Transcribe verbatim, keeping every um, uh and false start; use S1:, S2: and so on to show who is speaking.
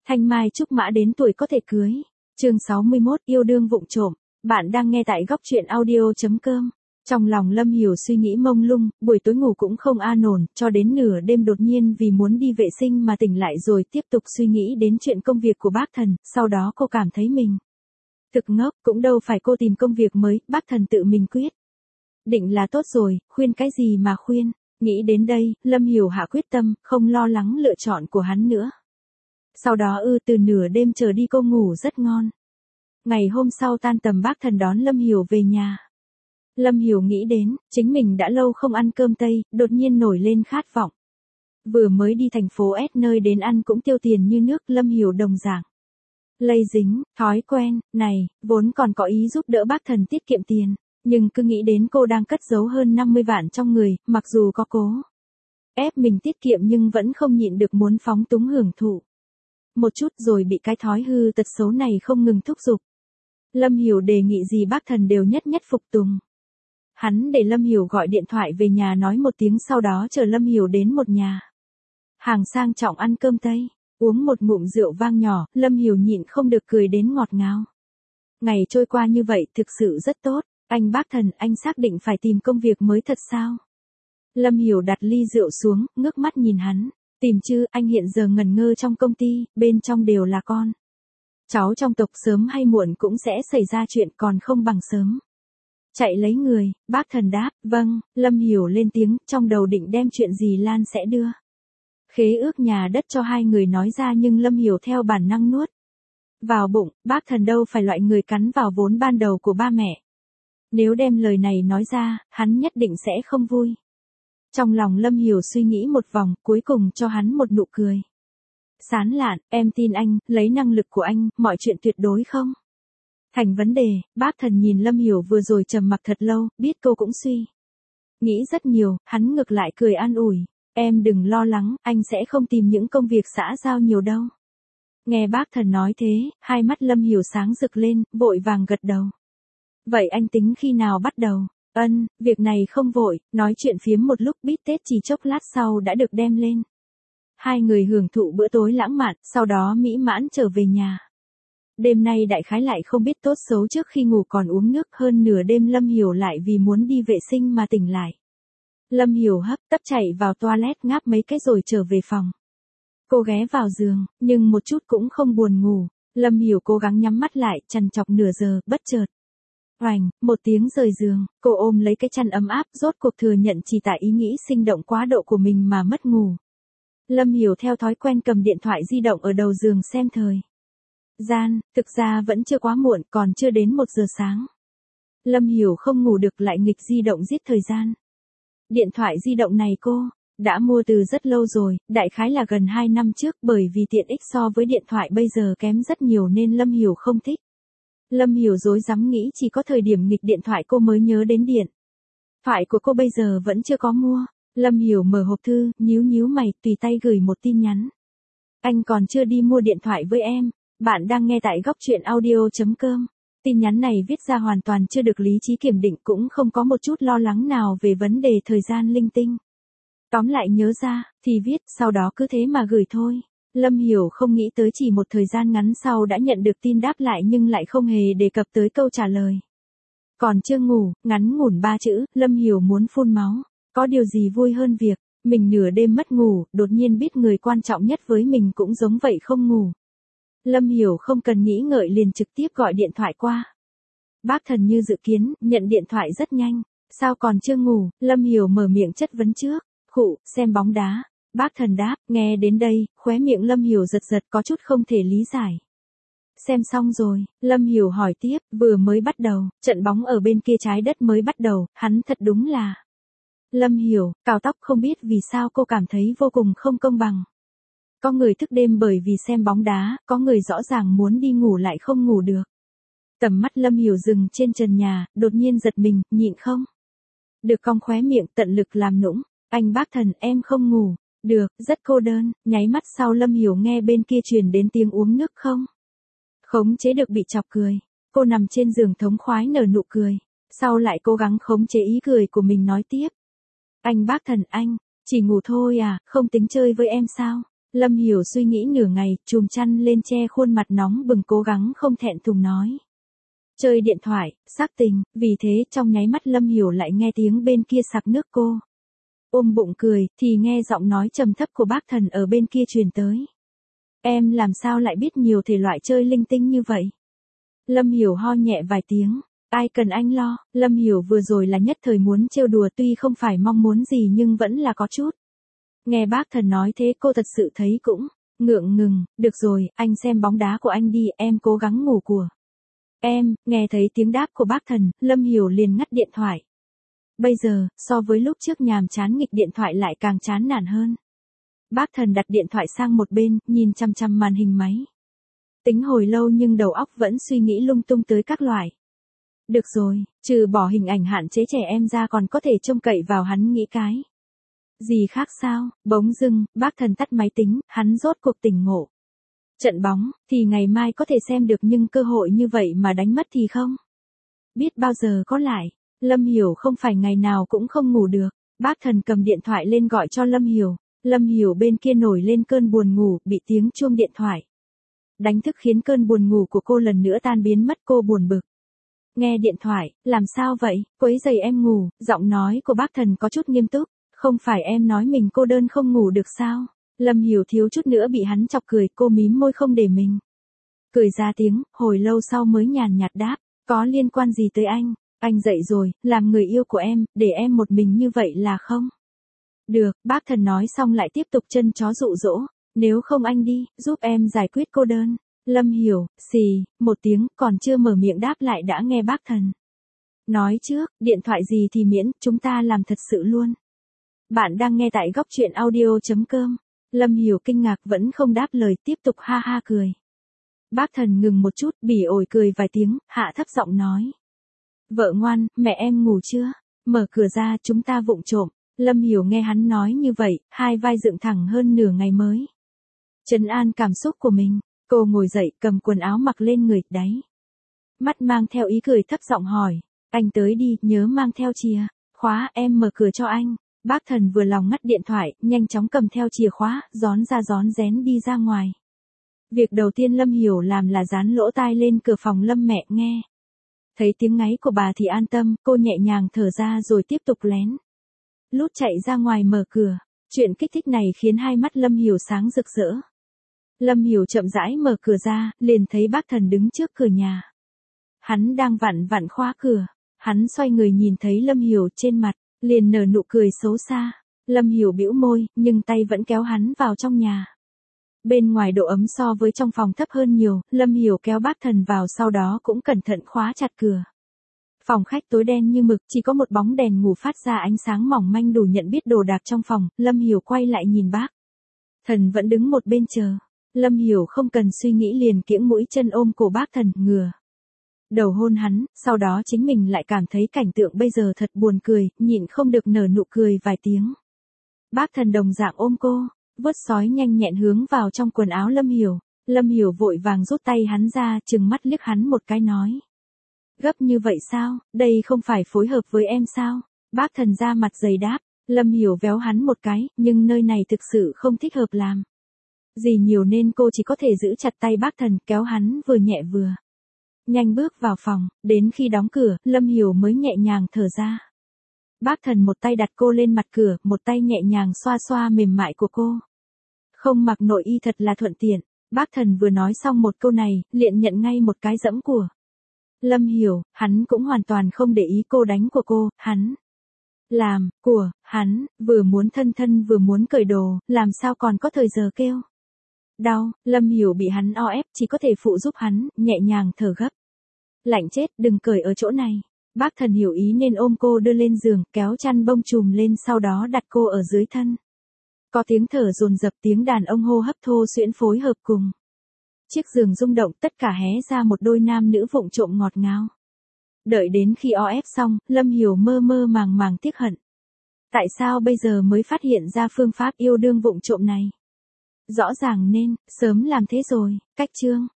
S1: Thanh mai trúc mã đến tuổi có thể cưới. Chương sáu mươi mốt, yêu đương vụng trộm. Bạn đang nghe tại góc truyện audio chấm com. Trong lòng Lâm Hiểu suy nghĩ mông lung, buổi tối ngủ cũng không an ổn, cho đến nửa đêm đột nhiên vì muốn đi vệ sinh mà tỉnh lại rồi tiếp tục suy nghĩ đến chuyện công việc của bác thần, sau đó cô cảm thấy mình thực ngốc, cũng đâu phải cô tìm công việc mới, bác thần tự mình quyết định là tốt rồi, khuyên cái gì mà khuyên. Nghĩ đến đây, Lâm Hiểu hạ quyết tâm, không lo lắng lựa chọn của hắn nữa. Sau đó ư từ nửa đêm trở đi cô ngủ rất ngon. Ngày hôm sau tan tầm bác thần đón Lâm Hiểu về nhà. Lâm Hiểu nghĩ đến, chính mình đã lâu không ăn cơm Tây, đột nhiên nổi lên khát vọng. Vừa mới đi thành phố S nơi đến ăn cũng tiêu tiền như nước, Lâm Hiểu đồng dạng lây dính, thói quen, này, vốn còn có ý giúp đỡ bác thần tiết kiệm tiền, nhưng cứ nghĩ đến cô đang cất giấu hơn năm mươi vạn trong người, mặc dù có cố ép mình tiết kiệm nhưng vẫn không nhịn được muốn phóng túng hưởng thụ một chút rồi bị cái thói hư tật xấu này không ngừng thúc giục. Lâm Hiểu đề nghị gì bác thần đều nhất nhất phục tùng. Hắn để Lâm Hiểu gọi điện thoại về nhà nói một tiếng sau đó chờ Lâm Hiểu đến một nhà hàng sang trọng ăn cơm Tây, uống một ngụm rượu vang nhỏ, Lâm Hiểu nhịn không được cười đến ngọt ngào. Ngày trôi qua như vậy thực sự rất tốt, anh bác thần, anh xác định phải tìm công việc mới thật sao? Lâm Hiểu đặt ly rượu xuống, ngước mắt nhìn hắn, tìm chứ, anh hiện giờ ngần ngơ trong công ty, bên trong đều là con cháu trong tộc, sớm hay muộn cũng sẽ xảy ra chuyện, còn không bằng sớm chạy lấy người. Bác thần đáp, vâng. Lâm Hiểu lên tiếng, trong đầu định đem chuyện gì Lan sẽ đưa khế ước nhà đất cho hai người nói ra, nhưng Lâm Hiểu theo bản năng nuốt vào bụng, bác thần đâu phải loại người cắn vào vốn ban đầu của ba mẹ. Nếu đem lời này nói ra, hắn nhất định sẽ không vui. Trong lòng Lâm Hiểu suy nghĩ một vòng, cuối cùng cho hắn một nụ cười sán lạn, em tin anh, lấy năng lực của anh, mọi chuyện tuyệt đối không thành vấn đề. Bác thần nhìn Lâm Hiểu vừa rồi trầm mặc thật lâu, biết cô cũng suy nghĩ rất nhiều, hắn ngược lại cười an ủi, em đừng lo lắng, anh sẽ không tìm những công việc xã giao nhiều đâu. Nghe bác thần nói thế, hai mắt Lâm Hiểu sáng rực lên, vội vàng gật đầu. Vậy anh tính khi nào bắt đầu? Ân, việc này không vội, nói chuyện phiếm một lúc, bít tết chỉ chốc lát sau đã được đem lên. Hai người hưởng thụ bữa tối lãng mạn, sau đó mỹ mãn trở về nhà. Đêm nay đại khái lại không biết tốt xấu, trước khi ngủ còn uống nước, hơn nửa đêm Lâm Hiểu lại vì muốn đi vệ sinh mà tỉnh lại. Lâm Hiểu hấp tấp chạy vào toilet ngáp mấy cái rồi trở về phòng. Cô ghé vào giường, nhưng một chút cũng không buồn ngủ. Lâm Hiểu cố gắng nhắm mắt lại, trằn trọc nửa giờ, bất chợt oành, một tiếng rời giường, cô ôm lấy cái chăn ấm áp, rốt cuộc thừa nhận chỉ tại ý nghĩ sinh động quá độ của mình mà mất ngủ. Lâm Hiểu theo thói quen cầm điện thoại di động ở đầu giường xem thời gian, thực ra vẫn chưa quá muộn, còn chưa đến một giờ sáng. Lâm Hiểu không ngủ được lại nghịch di động giết thời gian. Điện thoại di động này cô đã mua từ rất lâu rồi, đại khái là gần hai năm trước, bởi vì tiện ích so với điện thoại bây giờ kém rất nhiều nên Lâm Hiểu không thích. Lâm Hiểu rối rắm nghĩ chỉ có thời điểm nghịch điện thoại cô mới nhớ đến điện thoại của cô bây giờ vẫn chưa có mua. Lâm Hiểu mở hộp thư, nhíu nhíu mày, tùy tay gửi một tin nhắn. Anh còn chưa đi mua điện thoại với em. Bạn đang nghe tại góc truyện audio chấm com. Tin nhắn này viết ra hoàn toàn chưa được lý trí kiểm định, cũng không có một chút lo lắng nào về vấn đề thời gian linh tinh. Tóm lại nhớ ra, thì viết, sau đó cứ thế mà gửi thôi. Lâm Hiểu không nghĩ tới chỉ một thời gian ngắn sau đã nhận được tin đáp lại, nhưng lại không hề đề cập tới câu trả lời. Còn chưa ngủ, ngắn ngủn ba chữ, Lâm Hiểu muốn phun máu. Có điều gì vui hơn việc mình nửa đêm mất ngủ, đột nhiên biết người quan trọng nhất với mình cũng giống vậy không ngủ. Lâm Hiểu không cần nghĩ ngợi liền trực tiếp gọi điện thoại qua. Bác thần như dự kiến, nhận điện thoại rất nhanh. Sao còn chưa ngủ? Lâm Hiểu mở miệng chất vấn trước. Khụ, xem bóng đá. Bác thần đáp, nghe đến đây, khóe miệng Lâm Hiểu giật giật, có chút không thể lý giải. Xem xong rồi, Lâm Hiểu hỏi tiếp, vừa mới bắt đầu, trận bóng ở bên kia trái đất mới bắt đầu, hắn thật đúng là. Lâm Hiểu, cào tóc, không biết vì sao cô cảm thấy vô cùng không công bằng. Có người thức đêm bởi vì xem bóng đá, có người rõ ràng muốn đi ngủ lại không ngủ được. Tầm mắt Lâm Hiểu dừng trên trần nhà, đột nhiên giật mình, nhịn không được cong khóe miệng, tận lực làm nũng. Anh bác thần, em không ngủ được, rất cô đơn. Nháy mắt sau Lâm Hiểu nghe bên kia truyền đến tiếng uống nước không khống chế được bị chọc cười. Cô nằm trên giường thống khoái nở nụ cười. Sau lại cố gắng khống chế ý cười của mình nói tiếp. Anh bác thần, anh chỉ ngủ thôi à, không tính chơi với em sao? Lâm Hiểu suy nghĩ nửa ngày, chùm chăn lên che khuôn mặt nóng bừng cố gắng không thẹn thùng nói. Chơi điện thoại, xác tình, vì thế trong nháy mắt Lâm Hiểu lại nghe tiếng bên kia sặc nước cô. Ôm bụng cười, thì nghe giọng nói trầm thấp của bác Thần ở bên kia truyền tới. Em làm sao lại biết nhiều thể loại chơi linh tinh như vậy? Lâm Hiểu ho nhẹ vài tiếng. Ai cần anh lo, Lâm Hiểu vừa rồi là nhất thời muốn trêu đùa tuy không phải mong muốn gì nhưng vẫn là có chút. Nghe bác Thần nói thế cô thật sự thấy cũng ngượng ngừng, được rồi, anh xem bóng đá của anh đi, em cố gắng ngủ của. Em, nghe thấy tiếng đáp của bác Thần, Lâm Hiểu liền ngắt điện thoại. Bây giờ, so với lúc trước nhàm chán nghịch điện thoại lại càng chán nản hơn. Bác Thần đặt điện thoại sang một bên, nhìn chăm chăm màn hình máy. Tính hồi lâu nhưng đầu óc vẫn suy nghĩ lung tung tới các loại. Được rồi, trừ bỏ hình ảnh hạn chế trẻ em ra còn có thể trông cậy vào hắn nghĩ cái. Gì khác sao, bỗng dưng, bác Thần tắt máy tính, hắn rốt cuộc tỉnh ngộ. Trận bóng, thì ngày mai có thể xem được nhưng cơ hội như vậy mà đánh mất thì không. Biết bao giờ có lại, Lâm Hiểu không phải ngày nào cũng không ngủ được. Bác Thần cầm điện thoại lên gọi cho Lâm Hiểu. Lâm Hiểu bên kia nổi lên cơn buồn ngủ, bị tiếng chuông điện thoại đánh thức khiến cơn buồn ngủ của cô lần nữa tan biến mất, cô buồn bực. Nghe điện thoại, làm sao vậy, quấy rầy em ngủ, giọng nói của bác Thần có chút nghiêm túc, không phải em nói mình cô đơn không ngủ được sao? Lâm Hiểu thiếu chút nữa bị hắn chọc cười, cô mím môi không để mình cười ra tiếng, hồi lâu sau mới nhàn nhạt đáp, có liên quan gì tới anh, anh dậy rồi, làm người yêu của em, để em một mình như vậy là không? Được, bác Thần nói xong lại tiếp tục chân chó dụ dỗ, nếu không anh đi, giúp em giải quyết cô đơn. Lâm Hiểu, xì, một tiếng, còn chưa mở miệng đáp lại đã nghe bác Thần nói trước, điện thoại gì thì miễn, chúng ta làm thật sự luôn. Bạn đang nghe tại góc truyện audio chấm com. Lâm Hiểu kinh ngạc vẫn không đáp lời, tiếp tục ha ha cười. Bác Thần ngừng một chút, bỉ ổi cười vài tiếng, hạ thấp giọng nói. Vợ ngoan, mẹ em ngủ chưa? Mở cửa ra, chúng ta vụng trộm. Lâm Hiểu nghe hắn nói như vậy, hai vai dựng thẳng hơn nửa ngày mới trấn an cảm xúc của mình. Cô ngồi dậy, cầm quần áo mặc lên người, đáy mắt mang theo ý cười thấp giọng hỏi. Anh tới đi, nhớ mang theo chìa khóa, em mở cửa cho anh. Bác Thần vừa lòng ngắt điện thoại, nhanh chóng cầm theo chìa khóa, rón ra rón rén đi ra ngoài. Việc đầu tiên Lâm Hiểu làm là dán lỗ tai lên cửa phòng Lâm mẹ nghe. Thấy tiếng ngáy của bà thì an tâm, cô nhẹ nhàng thở ra rồi tiếp tục lén lút chạy ra ngoài mở cửa. Chuyện kích thích này khiến hai mắt Lâm Hiểu sáng rực rỡ. Lâm Hiểu chậm rãi mở cửa ra, liền thấy bác Thần đứng trước cửa nhà. Hắn đang vặn vặn khóa cửa. Hắn xoay người nhìn thấy Lâm Hiểu trên mặt, liền nở nụ cười xấu xa. Lâm Hiểu bĩu môi, nhưng tay vẫn kéo hắn vào trong nhà. Bên ngoài độ ấm so với trong phòng thấp hơn nhiều, Lâm Hiểu kéo bác Thần vào sau đó cũng cẩn thận khóa chặt cửa. Phòng khách tối đen như mực, chỉ có một bóng đèn ngủ phát ra ánh sáng mỏng manh đủ nhận biết đồ đạc trong phòng. Lâm Hiểu quay lại nhìn bác Thần vẫn đứng một bên chờ. Lâm Hiểu không cần suy nghĩ liền kiễng mũi chân ôm cổ bác Thần, ngửa đầu hôn hắn, sau đó chính mình lại cảm thấy cảnh tượng bây giờ thật buồn cười, nhịn không được nở nụ cười vài tiếng. Bác Thần đồng dạng ôm cô, vuốt sói nhanh nhẹn hướng vào trong quần áo Lâm Hiểu. Lâm Hiểu vội vàng rút tay hắn ra, trừng mắt liếc hắn một cái nói. Gấp như vậy sao, đây không phải phối hợp với em sao? Bác Thần ra mặt dày đáp. Lâm Hiểu véo hắn một cái, nhưng nơi này thực sự không thích hợp làm gì nhiều nên cô chỉ có thể giữ chặt tay bác Thần, kéo hắn vừa nhẹ vừa nhanh bước vào phòng. Đến khi đóng cửa, Lâm Hiểu mới nhẹ nhàng thở ra. Bác Thần một tay đặt cô lên mặt cửa, một tay nhẹ nhàng xoa xoa mềm mại của cô. Không mặc nội y thật là thuận tiện. Bác Thần vừa nói xong một câu này, liền nhận ngay một cái dẫm của Lâm Hiểu. Hắn cũng hoàn toàn không để ý cô đánh của cô, hắn làm của hắn, vừa muốn thân thân vừa muốn cởi đồ, làm sao còn có thời giờ kêu đau. Lâm Hiểu bị hắn o ép, chỉ có thể phụ giúp hắn, nhẹ nhàng thở gấp. Lạnh chết, đừng cởi ở chỗ này. Bác Thần hiểu ý nên ôm cô đưa lên giường, kéo chăn bông trùm lên sau đó đặt cô ở dưới thân. Có tiếng thở dồn dập, tiếng đàn ông hô hấp thô xuyễn phối hợp cùng chiếc giường rung động, tất cả hé ra một đôi nam nữ vụng trộm ngọt ngào. Đợi đến khi o ép xong, Lâm Hiểu mơ mơ màng màng tiếc hận. Tại sao bây giờ mới phát hiện ra phương pháp yêu đương vụng trộm này? Rõ ràng nên, sớm làm thế rồi. Cách chương